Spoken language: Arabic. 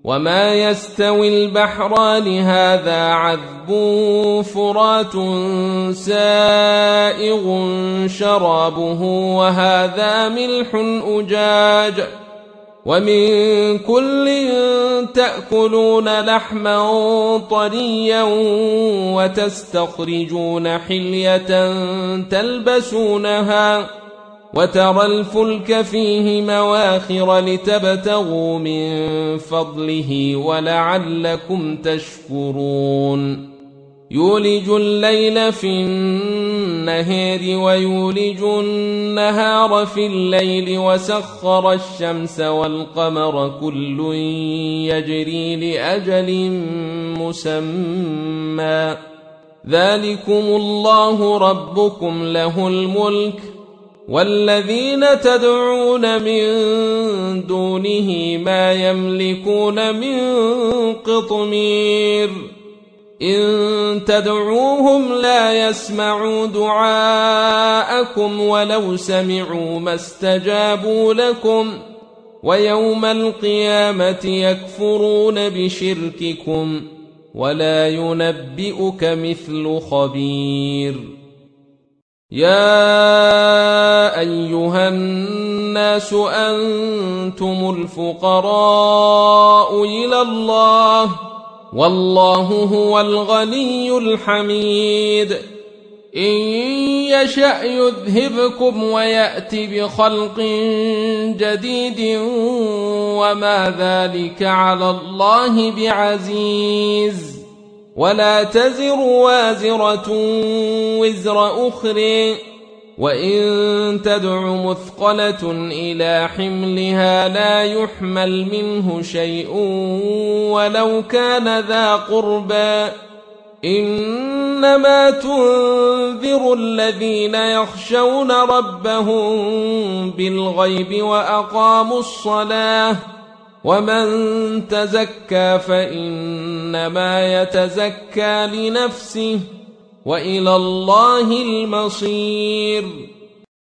وما يستوي البحران هذا عذب فرات سائغ شرابه وهذا ملح أجاج ومن كل تأكلون لحما طريا وتستخرجون حلية تلبسونها وترى الفلك فيه مواخر لتبتغوا من فضله ولعلكم تشكرون يولج الليل في النهار ويولج النهار في الليل وسخر الشمس والقمر كل يجري لأجل مسمى ذلكم الله ربكم له الملك والذين تدعون من دونه ما يملكون من قطمير إن تدعوهم لا يسمعوا دعاءكم ولو سمعوا ما استجابوا لكم ويوم القيامة يكفرون بشرككم ولا ينبئك مثل خبير يا أيها الناس أنتم الفقراء إلى الله والله هو الغني الحميد إن يشأ يذهبكم ويأت بخلق جديد وما ذلك على الله بعزيز ولا تزر وازرة وزر أخرى وإن تدع مثقلة إلى حملها لا يحمل منه شيء ولو كان ذا قربى إنما تنذر الذين يخشون ربهم بالغيب وأقاموا الصلاة ومن تزكى فإنما يتزكى لنفسه وإلى الله المصير